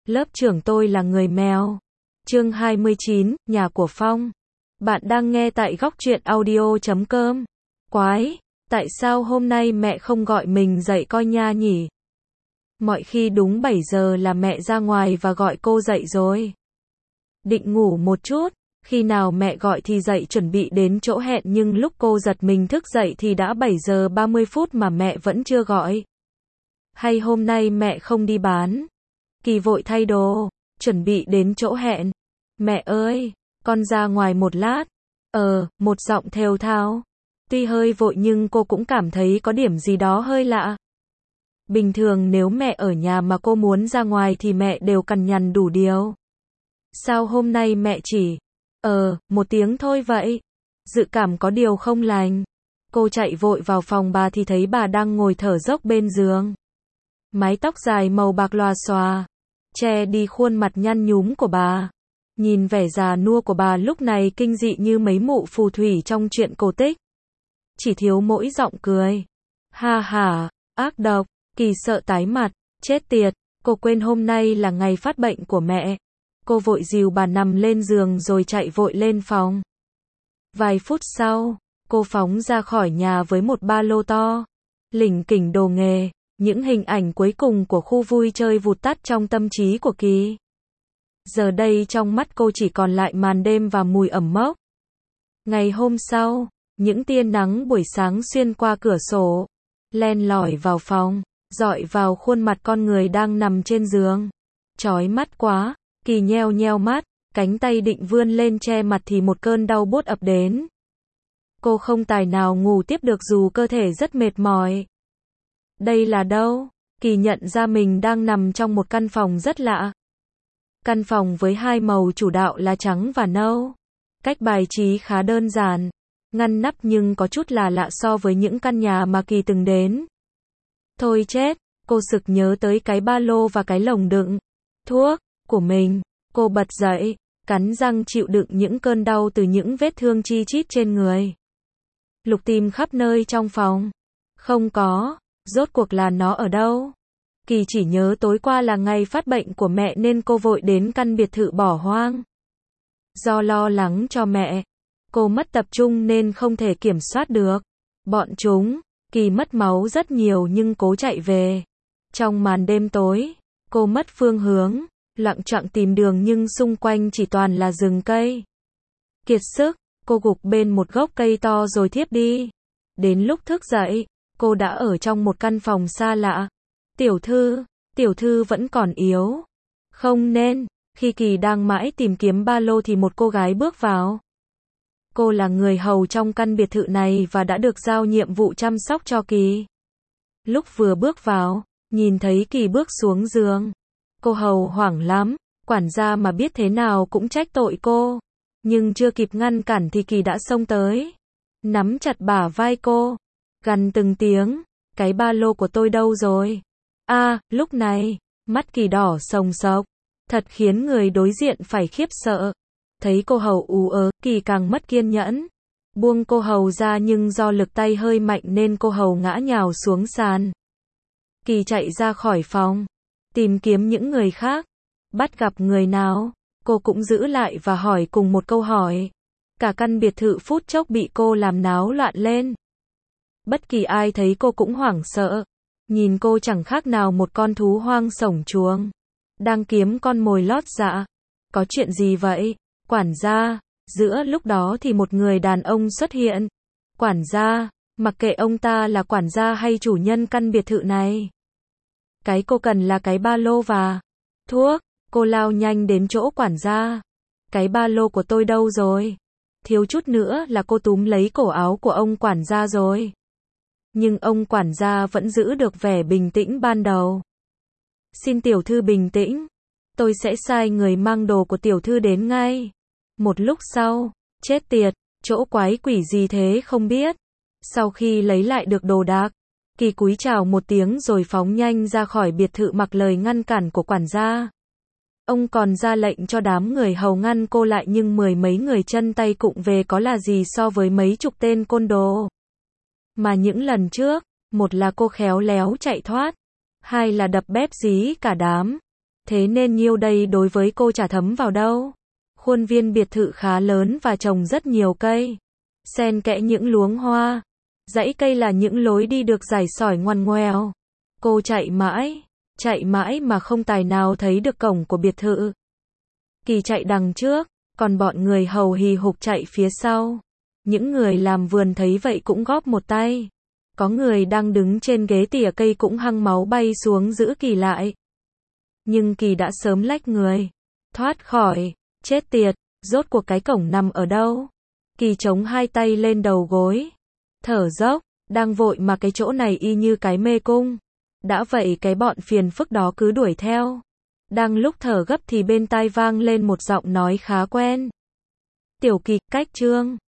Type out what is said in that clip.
Lớp trưởng tôi là người mèo. Chương 29, nhà của Phong. Bạn đang nghe tại góc truyện audio.com. Quái, tại sao hôm nay mẹ không gọi mình dậy coi nha nhỉ? Mọi khi đúng 7 giờ là mẹ ra ngoài và gọi cô dậy rồi. Định ngủ một chút, khi nào mẹ gọi thì dậy chuẩn bị đến chỗ hẹn, nhưng lúc cô giật mình thức dậy thì đã 7 giờ 30 phút mà mẹ vẫn chưa gọi. Hay hôm nay mẹ không đi bán? Kỳ vội thay đồ, chuẩn bị đến chỗ hẹn. Mẹ ơi, con ra ngoài một lát. Một giọng thều thào. Tuy hơi vội nhưng cô cũng cảm thấy có điểm gì đó hơi lạ. Bình thường nếu mẹ ở nhà mà cô muốn ra ngoài thì mẹ đều cằn nhằn đủ điều. Sao hôm nay mẹ chỉ một tiếng thôi vậy? Dự cảm có điều không lành. Cô chạy vội vào phòng bà thì thấy bà đang ngồi thở dốc bên giường. Mái tóc dài màu bạc lòa xòa, che đi khuôn mặt nhăn nhúm của bà. Nhìn vẻ già nua của bà lúc này kinh dị như mấy mụ phù thủy trong truyện cổ tích. Chỉ thiếu mỗi giọng cười. Ha ha, ác độc. Kỳ sợ tái mặt, chết tiệt, cô quên hôm nay là ngày phát bệnh của mẹ. Cô vội dìu bà nằm lên giường rồi chạy vội lên phòng. Vài phút sau, cô phóng ra khỏi nhà với một ba lô to, lỉnh kỉnh đồ nghề. Những hình ảnh cuối cùng của khu vui chơi vụt tắt trong tâm trí của Kỳ. Giờ đây trong mắt cô chỉ còn lại màn đêm và mùi ẩm mốc. Ngày hôm sau, những tia nắng buổi sáng xuyên qua cửa sổ, len lỏi vào phòng, rọi vào khuôn mặt con người đang nằm trên giường. Chói mắt quá, Kỳ nheo nheo mắt, cánh tay định vươn lên che mặt thì một cơn đau buốt ập đến. Cô không tài nào ngủ tiếp được dù cơ thể rất mệt mỏi. Đây là đâu? Kỳ nhận ra mình đang nằm trong một căn phòng rất lạ. Căn phòng với hai màu chủ đạo là trắng và nâu. Cách bài trí khá đơn giản, ngăn nắp nhưng có chút là lạ so với những căn nhà mà Kỳ từng đến. Thôi chết, cô sực nhớ tới cái ba lô và cái lồng đựng thuốc của mình. Cô bật dậy, cắn răng chịu đựng những cơn đau từ những vết thương chi chít trên người. Lục tìm khắp nơi trong phòng. Không có. Rốt cuộc là nó ở đâu? Kỳ chỉ nhớ tối qua là ngày phát bệnh của mẹ nên cô vội đến căn biệt thự bỏ hoang. Do lo lắng cho mẹ, cô mất tập trung nên không thể kiểm soát được bọn chúng. Kỳ mất máu rất nhiều nhưng cố chạy về. Trong màn đêm tối, cô mất phương hướng, loạng choạng tìm đường nhưng xung quanh chỉ toàn là rừng cây. Kiệt sức, cô gục bên một gốc cây to rồi thiếp đi. Đến lúc thức dậy, cô đã ở trong một căn phòng xa lạ. Tiểu thư vẫn còn yếu. Không nên, khi Kỳ đang mãi tìm kiếm ba lô thì một cô gái bước vào. Cô là người hầu trong căn biệt thự này và đã được giao nhiệm vụ chăm sóc cho Kỳ. Lúc vừa bước vào, nhìn thấy Kỳ bước xuống giường. Cô hầu hoảng lắm, quản gia mà biết thế nào cũng trách tội cô. Nhưng chưa kịp ngăn cản thì Kỳ đã xông tới, nắm chặt bả vai cô, gằn từng tiếng, cái ba lô của tôi đâu rồi? Lúc này, mắt Kỳ đỏ sồng sộc, thật khiến người đối diện phải khiếp sợ. Thấy cô hầu ú ớ, Kỳ càng mất kiên nhẫn. Buông cô hầu ra nhưng do lực tay hơi mạnh nên cô hầu ngã nhào xuống sàn. Kỳ chạy ra khỏi phòng, tìm kiếm những người khác. Bắt gặp người nào, cô cũng giữ lại và hỏi cùng một câu hỏi. Cả căn biệt thự phút chốc bị cô làm náo loạn lên. Bất kỳ ai thấy cô cũng hoảng sợ. Nhìn cô chẳng khác nào một con thú hoang sổng chuồng, đang kiếm con mồi lót dạ. Có chuyện gì vậy? Quản gia. Giữa lúc đó thì một người đàn ông xuất hiện. Quản gia, mặc kệ ông ta là quản gia hay chủ nhân căn biệt thự này. Cái cô cần là cái ba lô và thuốc. Cô lao nhanh đến chỗ quản gia. Cái ba lô của tôi đâu rồi? Thiếu chút nữa là cô túm lấy cổ áo của ông quản gia rồi. Nhưng ông quản gia vẫn giữ được vẻ bình tĩnh ban đầu. Xin tiểu thư bình tĩnh. Tôi sẽ sai người mang đồ của tiểu thư đến ngay. Một lúc sau, chết tiệt, chỗ quái quỷ gì thế không biết. Sau khi lấy lại được đồ đạc, Kỳ cúi chào một tiếng rồi phóng nhanh ra khỏi biệt thự mặc lời ngăn cản của quản gia. Ông còn ra lệnh cho đám người hầu ngăn cô lại nhưng mười mấy người chân tay cụng về có là gì so với mấy chục tên côn đồ. Mà những lần trước, một là cô khéo léo chạy thoát, hai là đập bép dí cả đám. Thế nên nhiêu đây đối với cô chả thấm vào đâu. Khuôn viên biệt thự khá lớn và trồng rất nhiều cây. Xen kẽ những luống hoa. Dãy cây là những lối đi được rải sỏi ngoằn ngoèo. Cô chạy mãi mà không tài nào thấy được cổng của biệt thự. Kỳ chạy đằng trước, còn bọn người hầu hì hục chạy phía sau. Những người làm vườn thấy vậy cũng góp một tay. Có người đang đứng trên ghế tỉa cây cũng hăng máu bay xuống giữ Kỳ lại. Nhưng Kỳ đã sớm lách người. Thoát khỏi. Chết tiệt, rốt cuộc cái cổng nằm ở đâu? Kỳ chống hai tay lên đầu gối. Thở dốc, đang vội mà cái chỗ này y như cái mê cung. Đã vậy cái bọn phiền phức đó cứ đuổi theo. Đang lúc thở gấp thì bên tai vang lên một giọng nói khá quen. Tiểu Kỳ, cách Trương.